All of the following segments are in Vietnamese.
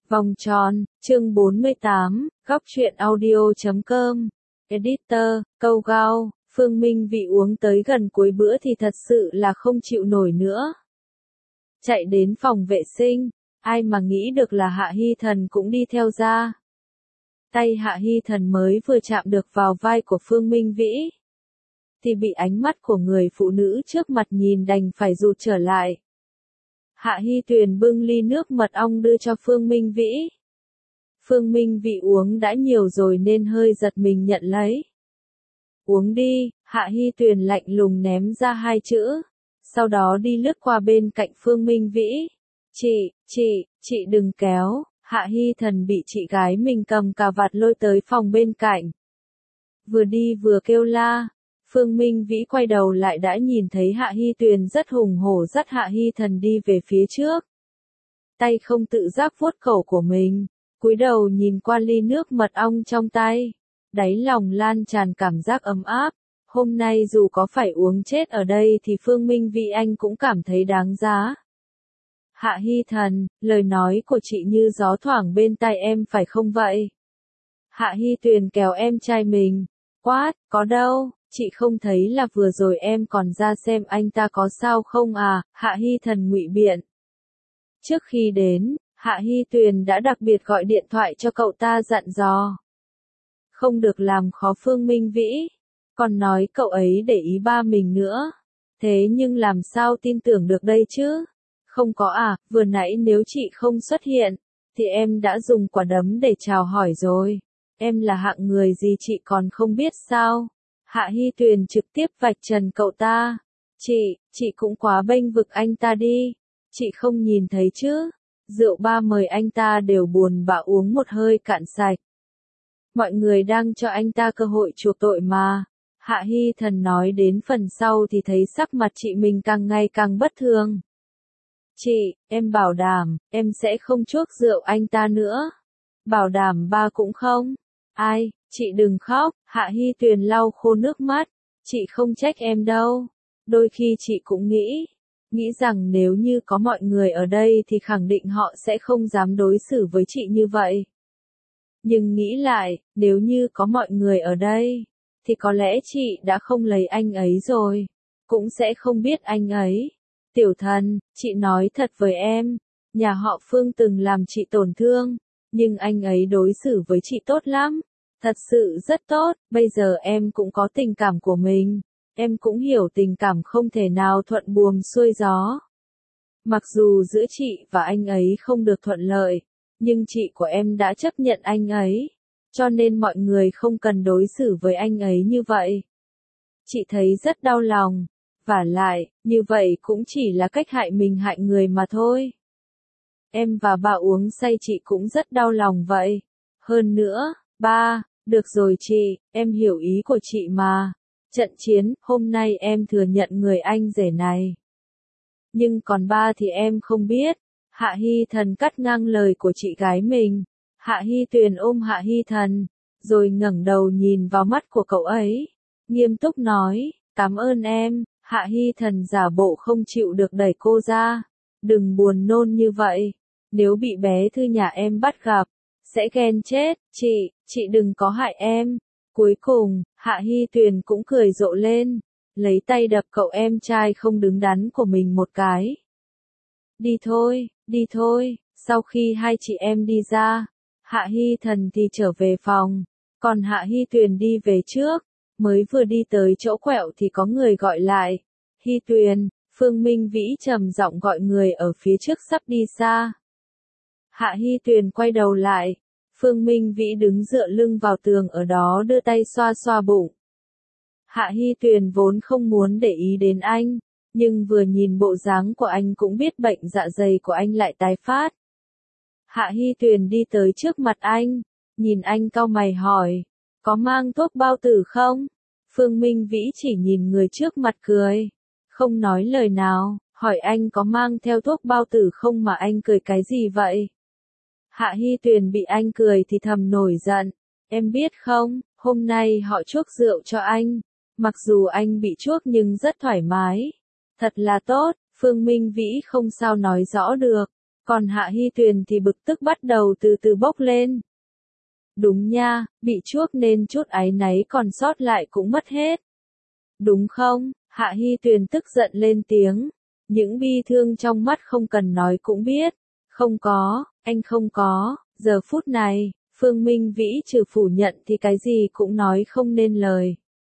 Vòng tròn, chương 48, góc truyện audio.com. Editor, câu gao, Phương Minh Vĩ uống tới gần cuối bữa thì thật sự là không chịu nổi nữa. Chạy đến phòng vệ sinh, ai mà nghĩ được là Hạ Hy Thần cũng đi theo ra. Tay Hạ Hy Thần mới vừa chạm được vào vai của Phương Minh Vĩ, thì bị ánh mắt của người phụ nữ trước mặt nhìn đành phải rụt trở lại. Hạ Hy Tuyền bưng ly nước mật ong đưa cho Phương Minh Vĩ. Phương Minh Vĩ uống đã nhiều rồi nên hơi giật mình nhận lấy. Uống đi, Hạ Hy Tuyền lạnh lùng ném ra hai chữ. Sau đó đi lướt qua bên cạnh Phương Minh Vĩ. Chị đừng kéo. Hạ Hy Thần bị chị gái mình cầm cà vạt lôi tới phòng bên cạnh. Vừa đi vừa kêu la. Phương Minh Vĩ quay đầu lại đã nhìn thấy Hạ Hy Tuyền rất hùng hổ dắt Hạ Hy Thần đi về phía trước. Tay không tự giác vuốt cổ của mình, cúi đầu nhìn qua ly nước mật ong trong tay. Đáy lòng lan tràn cảm giác ấm áp. Hôm nay dù có phải uống chết ở đây thì Phương Minh Vĩ anh cũng cảm thấy đáng giá. Hạ Hy Thần, lời nói của chị như gió thoảng bên tai em phải không vậy? Hạ Hy Tuyền kéo em trai mình. Quát, có đâu, chị không thấy là vừa rồi em còn ra xem anh ta có sao không à? Hạ Hy Thần ngụy biện. Trước khi đến, Hạ Hy Tuyền đã đặc biệt gọi điện thoại cho cậu ta dặn dò. Không được làm khó Phương Minh Vĩ, còn nói cậu ấy để ý ba mình nữa. Thế nhưng làm sao tin tưởng được đây chứ? Không có à, vừa nãy nếu chị không xuất hiện, thì em đã dùng quả đấm để chào hỏi rồi. Em là hạng người gì chị còn không biết sao? Hạ Hy Tuyền trực tiếp vạch trần cậu ta. Chị cũng quá bênh vực anh ta đi. Chị không nhìn thấy chứ? Rượu ba mời anh ta đều buồn bã uống một hơi cạn sạch. Mọi người đang cho anh ta cơ hội chuộc tội mà. Hạ Hy Thần nói đến phần sau thì thấy sắc mặt chị mình càng ngày càng bất thường. Em bảo đảm, em sẽ không chuốc rượu anh ta nữa. Bảo đảm ba cũng không. Ai, chị đừng khóc. Hạ Hy Tuyền lau khô nước mắt. Chị không trách em đâu. Đôi khi chị cũng nghĩ rằng nếu như có mọi người ở đây thì khẳng định họ sẽ không dám đối xử với chị như vậy. Nhưng nghĩ lại, nếu như có mọi người ở đây, thì có lẽ chị đã không lấy anh ấy rồi. Cũng sẽ không biết anh ấy. Tiểu Thần, chị nói thật với em, nhà họ Phương từng làm chị tổn thương, nhưng anh ấy đối xử với chị tốt lắm. Thật sự rất tốt, bây giờ em cũng có tình cảm của mình. Em cũng hiểu tình cảm không thể nào thuận buồm xuôi gió. Mặc dù giữa chị và anh ấy không được thuận lợi, nhưng chị của em đã chấp nhận anh ấy, cho nên mọi người không cần đối xử với anh ấy như vậy. Chị thấy rất đau lòng, vả lại, như vậy cũng chỉ là cách hại mình hại người mà thôi. Em và bà uống say chị cũng rất đau lòng vậy. Hơn nữa, ba, được rồi chị, em hiểu ý của chị mà. Trận chiến, hôm nay em thừa nhận người anh rể này. Nhưng còn ba thì em không biết. Hạ Hy Thần cắt ngang lời của chị gái mình. Hạ Hy Tuyền ôm Hạ Hy Thần, rồi ngẩng đầu nhìn vào mắt của cậu ấy. Nghiêm túc nói, cảm ơn em. Hạ Hy Thần giả bộ không chịu được đẩy cô ra. Đừng buồn nôn như vậy. Nếu bị bé Thư nhà em bắt gặp, sẽ ghen chết. Chị đừng có hại em. Cuối cùng, Hạ Hy Tuyền cũng cười rộ lên, lấy tay đập cậu em trai không đứng đắn của mình một cái. Đi thôi, sau khi hai chị em đi ra, Hạ Hy Thần thì trở về phòng, còn Hạ Hy Tuyền đi về trước, mới vừa đi tới chỗ quẹo thì có người gọi lại. Hy Tuyền, Phương Minh Vĩ trầm giọng gọi người ở phía trước sắp đi xa. Hạ Hy Tuyền quay đầu lại. Phương Minh Vĩ đứng dựa lưng vào tường ở đó đưa tay xoa xoa bụng. Hạ Hy Tuyền vốn không muốn để ý đến anh, nhưng vừa nhìn bộ dáng của anh cũng biết bệnh dạ dày của anh lại tái phát. Hạ Hy Tuyền đi tới trước mặt anh, nhìn anh cau mày hỏi, có mang thuốc bao tử không? Phương Minh Vĩ chỉ nhìn người trước mặt cười, không nói lời nào, hỏi anh có mang theo thuốc bao tử không mà anh cười cái gì vậy? Hạ Hy Tuyền bị anh cười thì thầm nổi giận. Em biết không, hôm nay họ chuốc rượu cho anh. Mặc dù anh bị chuốc nhưng rất thoải mái. Thật là tốt, Phương Minh Vĩ không sao nói rõ được. Còn Hạ Hy Tuyền thì bực tức bắt đầu từ từ bốc lên. Đúng nha, bị chuốc nên chút áy náy còn sót lại cũng mất hết. Đúng không? Hạ Hy Tuyền tức giận lên tiếng. Những bi thương trong mắt không cần nói cũng biết. Không có, anh không có. Giờ phút này, Phương Minh Vĩ trừ phủ nhận thì cái gì cũng nói không nên lời.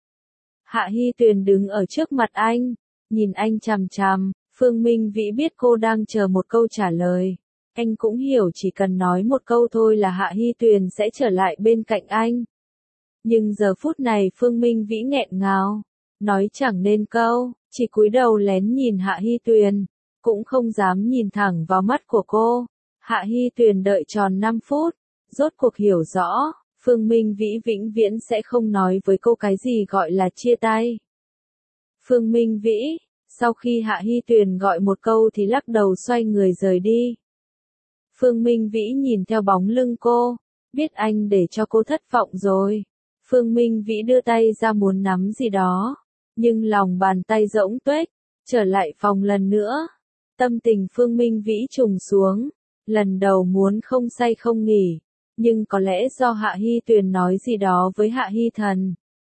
Hạ Hy Tuyền đứng ở trước mặt anh, nhìn anh chằm chằm. Phương Minh Vĩ biết cô đang chờ một câu trả lời. Anh cũng hiểu chỉ cần nói một câu thôi là Hạ Hy Tuyền sẽ trở lại bên cạnh anh. Nhưng giờ phút này Phương Minh Vĩ nghẹn ngào, nói chẳng nên câu, chỉ cúi đầu lén nhìn Hạ Hy Tuyền, cũng không dám nhìn thẳng vào mắt của cô. Hạ Hy Tuyền đợi tròn 5 phút, rốt cuộc hiểu rõ, Phương Minh Vĩ vĩnh viễn sẽ không nói với cô cái gì gọi là chia tay. Phương Minh Vĩ, sau khi Hạ Hy Tuyền gọi một câu thì lắc đầu xoay người rời đi. Phương Minh Vĩ nhìn theo bóng lưng cô, biết anh để cho cô thất vọng rồi. Phương Minh Vĩ đưa tay ra muốn nắm gì đó, nhưng lòng bàn tay rỗng tuếch, trở lại phòng lần nữa. Tâm tình Phương Minh Vĩ trùng xuống, lần đầu muốn không say không nghỉ, nhưng có lẽ do Hạ Hy Tuyền nói gì đó với Hạ Hy Thần,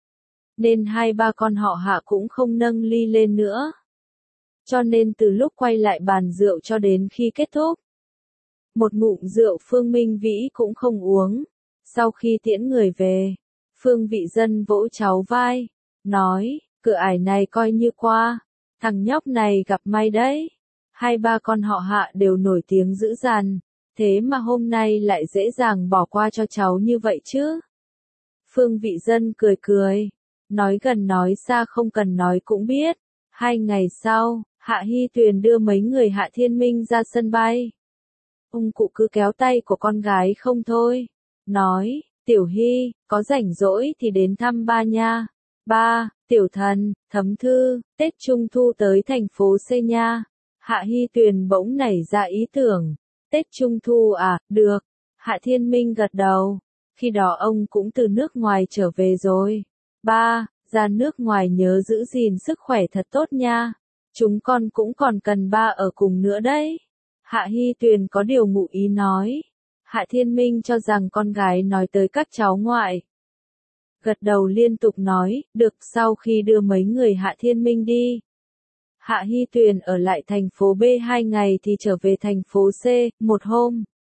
nên hai ba con họ Hạ cũng không nâng ly lên nữa. Cho nên từ lúc quay lại bàn rượu cho đến khi kết thúc, một ngụm rượu Phương Minh Vĩ cũng không uống. Sau khi tiễn người về, Phương Vị Dân vỗ cháu vai, nói, cửa ải này coi như qua, thằng nhóc này gặp may đấy. Hai ba con họ Hạ đều nổi tiếng dữ dằn, thế mà hôm nay lại dễ dàng bỏ qua cho cháu như vậy chứ. Phương Vị Dân cười cười, nói gần nói xa không cần nói cũng biết. 2 ngày sau, Hạ Hy Tuyền đưa mấy người Hạ Thiên Minh ra sân bay. Ông cụ cứ kéo tay của con gái không thôi, nói, Tiểu Hy, có rảnh rỗi thì đến thăm ba nha. Ba, Tiểu Thần, Thấm Thư, Tết Trung Thu tới thành phố C nha. Hạ Hy Tuyền bỗng nảy ra ý tưởng, Tết Trung Thu à, được. Hạ Thiên Minh gật đầu, khi đó ông cũng từ nước ngoài trở về rồi. Ba, ra nước ngoài nhớ giữ gìn sức khỏe thật tốt nha. Chúng con cũng còn cần ba ở cùng nữa đấy. Hạ Hy Tuyền có điều ngụ ý nói. Hạ Thiên Minh cho rằng con gái nói tới các cháu ngoại. Gật đầu liên tục nói, được. Sau khi đưa mấy người Hạ Thiên Minh đi, Hạ Hy Tuyền ở lại thành phố B 2 ngày thì trở về thành phố C. Một hôm,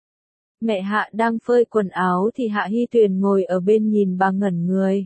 mẹ Hạ đang phơi quần áo thì Hạ Hy Tuyền ngồi ở bên nhìn bà ngẩn người.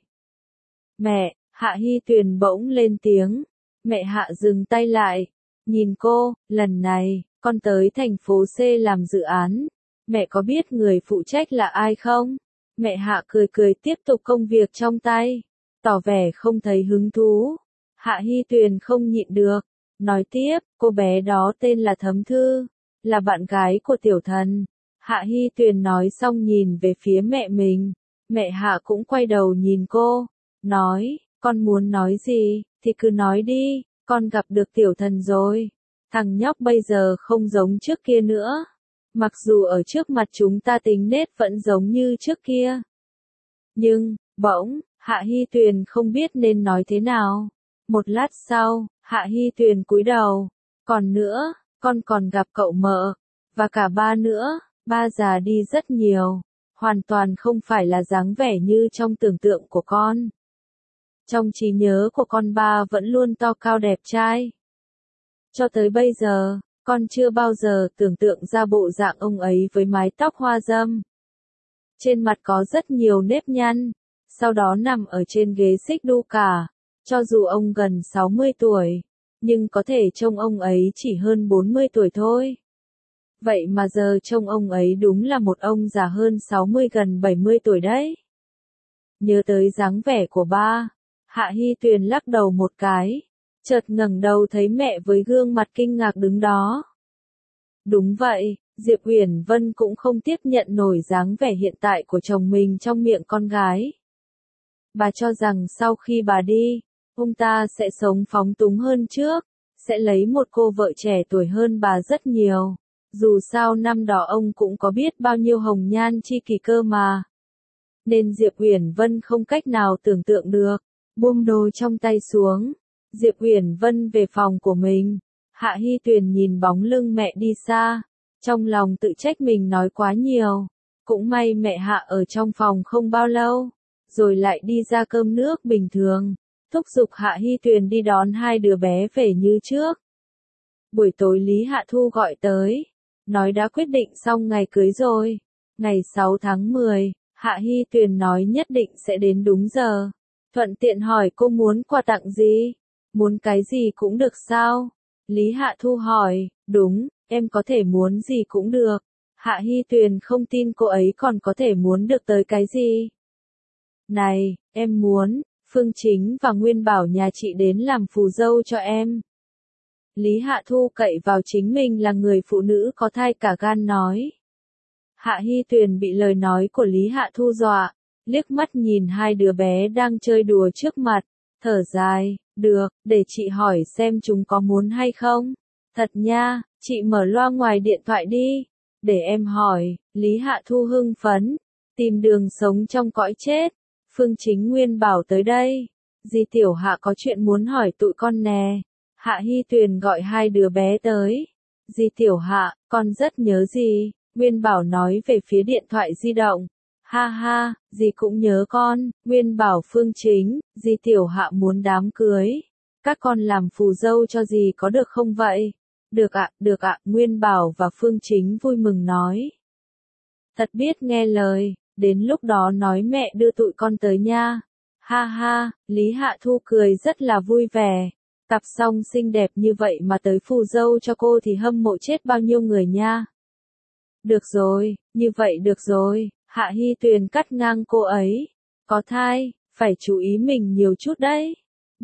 Mẹ, Hạ Hy Tuyền bỗng lên tiếng. Mẹ Hạ dừng tay lại, nhìn cô, lần này, con tới thành phố C làm dự án. Mẹ có biết người phụ trách là ai không? Mẹ Hạ cười cười tiếp tục công việc trong tay, tỏ vẻ không thấy hứng thú. Hạ Hy Tuyền không nhịn được, nói tiếp, cô bé đó tên là Thấm Thư, là bạn gái của Tiểu Thần. Hạ Hy Tuyền nói xong nhìn về phía mẹ mình, mẹ Hạ cũng quay đầu nhìn cô, nói, con muốn nói gì, thì cứ nói đi, con gặp được Tiểu Thần rồi. Thằng nhóc bây giờ không giống trước kia nữa. Mặc dù ở trước mặt chúng ta tính nết vẫn giống như trước kia. Nhưng, bỗng, Hạ Hy Tuyền không biết nên nói thế nào. Một lát sau, Hạ Hy Tuyền cúi đầu. Còn nữa, con còn gặp cậu mợ. Và cả ba nữa, ba già đi rất nhiều. Hoàn toàn không phải là dáng vẻ như trong tưởng tượng của con. Trong trí nhớ của con ba vẫn luôn to cao đẹp trai. Cho tới bây giờ, con chưa bao giờ tưởng tượng ra bộ dạng ông ấy với mái tóc hoa râm. Trên mặt có rất nhiều nếp nhăn, sau đó nằm ở trên ghế xích đu cả. Cho dù ông gần 60 tuổi, nhưng có thể trông ông ấy chỉ hơn 40 tuổi thôi. Vậy mà giờ trông ông ấy đúng là một ông già hơn 60 gần 70 tuổi đấy. Nhớ tới dáng vẻ của ba, Hạ Hy Tuyền lắc đầu một cái, chợt ngẩng đầu thấy mẹ với gương mặt kinh ngạc đứng đó. Đúng vậy, Diệp Uyển Vân cũng không tiếp nhận nổi dáng vẻ hiện tại của chồng mình trong miệng con gái. Bà cho rằng sau khi bà đi, ông ta sẽ sống phóng túng hơn trước, sẽ lấy một cô vợ trẻ tuổi hơn bà rất nhiều. Dù sao năm đó ông cũng có biết bao nhiêu hồng nhan chi kỷ cơ mà. Nên Diệp Uyển Vân không cách nào tưởng tượng được. Buông đồ trong tay xuống, Diệp Uyển Vân về phòng của mình. Hạ Hy Tuyền nhìn bóng lưng mẹ đi xa, Trong lòng tự trách mình nói quá nhiều. Cũng may mẹ Hạ ở trong phòng không bao lâu, rồi lại đi ra cơm nước bình thường, thúc giục Hạ Hy Tuyền đi đón hai đứa bé về như trước. Buổi tối Lý Hạ Thu gọi tới, nói đã quyết định xong ngày cưới rồi. Ngày 6 tháng 10, Hạ Hy Tuyền nói nhất định sẽ đến đúng giờ. Thuận tiện hỏi cô muốn quà tặng gì? Muốn cái gì cũng được sao? Lý Hạ Thu hỏi, đúng, em có thể muốn gì cũng được. Hạ Hy Tuyền không tin cô ấy còn có thể muốn được tới cái gì. Này, em muốn, Phương Chính và Nguyên bảo nhà chị đến làm phù dâu cho em. Lý Hạ Thu cậy vào chính mình là người phụ nữ có thai cả gan nói. Hạ Hy Tuyền bị lời nói của Lý Hạ Thu dọa, liếc mắt nhìn hai đứa bé đang chơi đùa trước mặt, thở dài, được, để chị hỏi xem chúng có muốn hay không. Thật nha, chị mở loa ngoài điện thoại đi, để em hỏi. Lý Hạ Thu hưng phấn, tìm đường sống trong cõi chết. Phương Chính Nguyên bảo tới đây, dì Tiểu Hạ có chuyện muốn hỏi tụi con nè. Hạ Hy Tuyền gọi hai đứa bé tới. Dì Tiểu Hạ, con rất nhớ dì. Nguyên Bảo nói về phía điện thoại di động. Ha ha, dì cũng nhớ con. Nguyên Bảo Phương Chính, dì Tiểu Hạ muốn đám cưới. Các con làm phù dâu cho dì có được không vậy? Được ạ, Nguyên Bảo và Phương Chính vui mừng nói. Thật biết nghe lời, đến lúc đó nói mẹ đưa tụi con tới nha. Ha ha, Lý Hạ Thu cười rất là vui vẻ. Cặp song xinh đẹp như vậy mà tới phù dâu cho cô thì hâm mộ chết bao nhiêu người nha. Được rồi, như vậy được rồi, Hạ Hy Tuyền cắt ngang cô ấy. Có thai, phải chú ý mình nhiều chút đấy.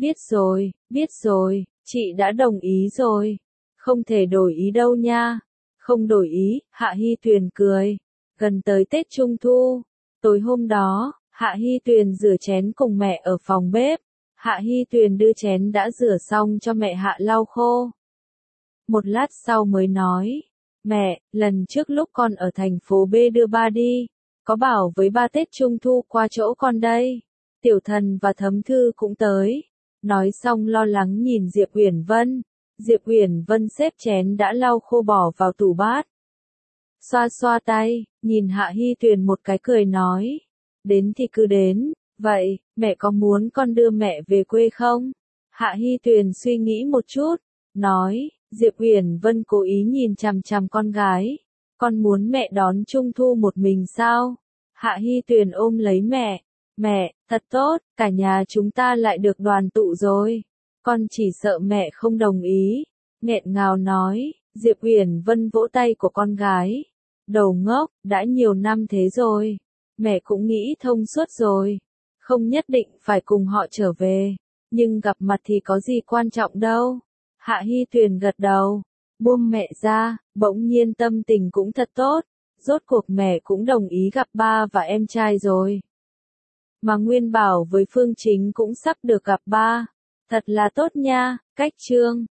Biết rồi, chị đã đồng ý rồi. Không thể đổi ý đâu nha. Không đổi ý, Hạ Hy Tuyền cười. Gần tới Tết Trung Thu, tối hôm đó, Hạ Hy Tuyền rửa chén cùng mẹ ở phòng bếp. Hạ Hy Tuyền đưa chén đã rửa xong cho mẹ Hạ lau khô. Một lát sau mới nói, mẹ, lần trước lúc con ở thành phố B đưa ba đi, có bảo với ba Tết Trung Thu qua chỗ con đây. Tiểu Thần và Thấm Thư cũng tới. Nói xong lo lắng nhìn Diệp Uyển Vân. Diệp Uyển Vân xếp chén đã lau khô bỏ vào tủ bát. Xoa xoa tay, nhìn Hạ Hy Tuyền một cái cười nói, đến thì cứ đến. Vậy, mẹ có muốn con đưa mẹ về quê không? Hạ Hy Tuyền suy nghĩ một chút, nói, Diệp Uyển Vân cố ý nhìn chằm chằm con gái. Con muốn mẹ đón Trung Thu một mình sao? Hạ Hy Tuyền ôm lấy mẹ. Mẹ, thật tốt, cả nhà chúng ta lại được đoàn tụ rồi. Con chỉ sợ mẹ không đồng ý. Nghẹn ngào nói, Diệp Uyển Vân vỗ tay của con gái. Đầu ngốc, đã nhiều năm thế rồi. Mẹ cũng nghĩ thông suốt rồi. Không nhất định phải cùng họ trở về, nhưng gặp mặt thì có gì quan trọng đâu. Hạ Hy Tuyền gật đầu, buông mẹ ra, bỗng nhiên tâm tình cũng thật tốt. Rốt cuộc mẹ cũng đồng ý gặp ba và em trai rồi. Mà Nguyên Bảo với Phương Chính cũng sắp được gặp ba. Thật là tốt nha, cách chương.